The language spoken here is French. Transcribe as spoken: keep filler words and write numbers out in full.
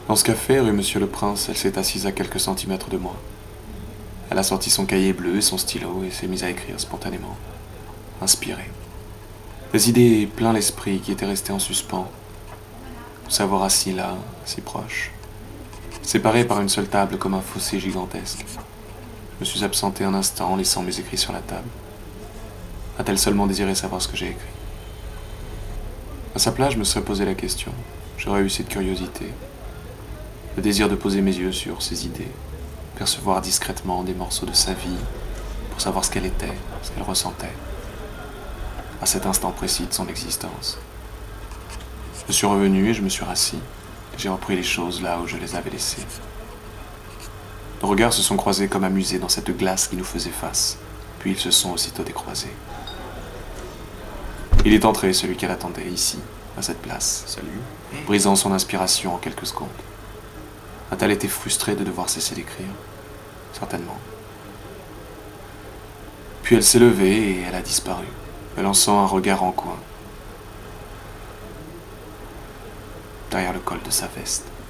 Dans ce café, rue Monsieur le Prince, elle s'est assise à quelques centimètres de moi. Elle a sorti son cahier bleu et son stylo et s'est mise à écrire spontanément, inspirée. Des idées plein l'esprit qui étaient restées en suspens, nous savoir assis là, si proches, séparés par une seule table comme un fossé gigantesque. Je me suis absenté un instant en laissant mes écrits sur la table. A-t-elle seulement désiré savoir ce que j'ai écrit? À sa place, je me serais posé la question. J'aurais eu cette curiosité, le désir de poser mes yeux sur ses idées, percevoir discrètement des morceaux de sa vie, pour savoir ce qu'elle était, ce qu'elle ressentait, à cet instant précis de son existence. Je suis revenu et je me suis rassis. J'ai repris les choses là où je les avais laissées. Nos regards se sont croisés comme amusés dans cette glace qui nous faisait face, puis ils se sont aussitôt décroisés. Il est entré, celui qu'elle attendait, ici, à cette place, Salut. brisant son inspiration en quelques secondes. A-t-elle été frustrée de devoir cesser d'écrire? Certainement. Puis elle s'est levée et elle a disparu, me lançant un regard en coin, derrière le col de sa veste.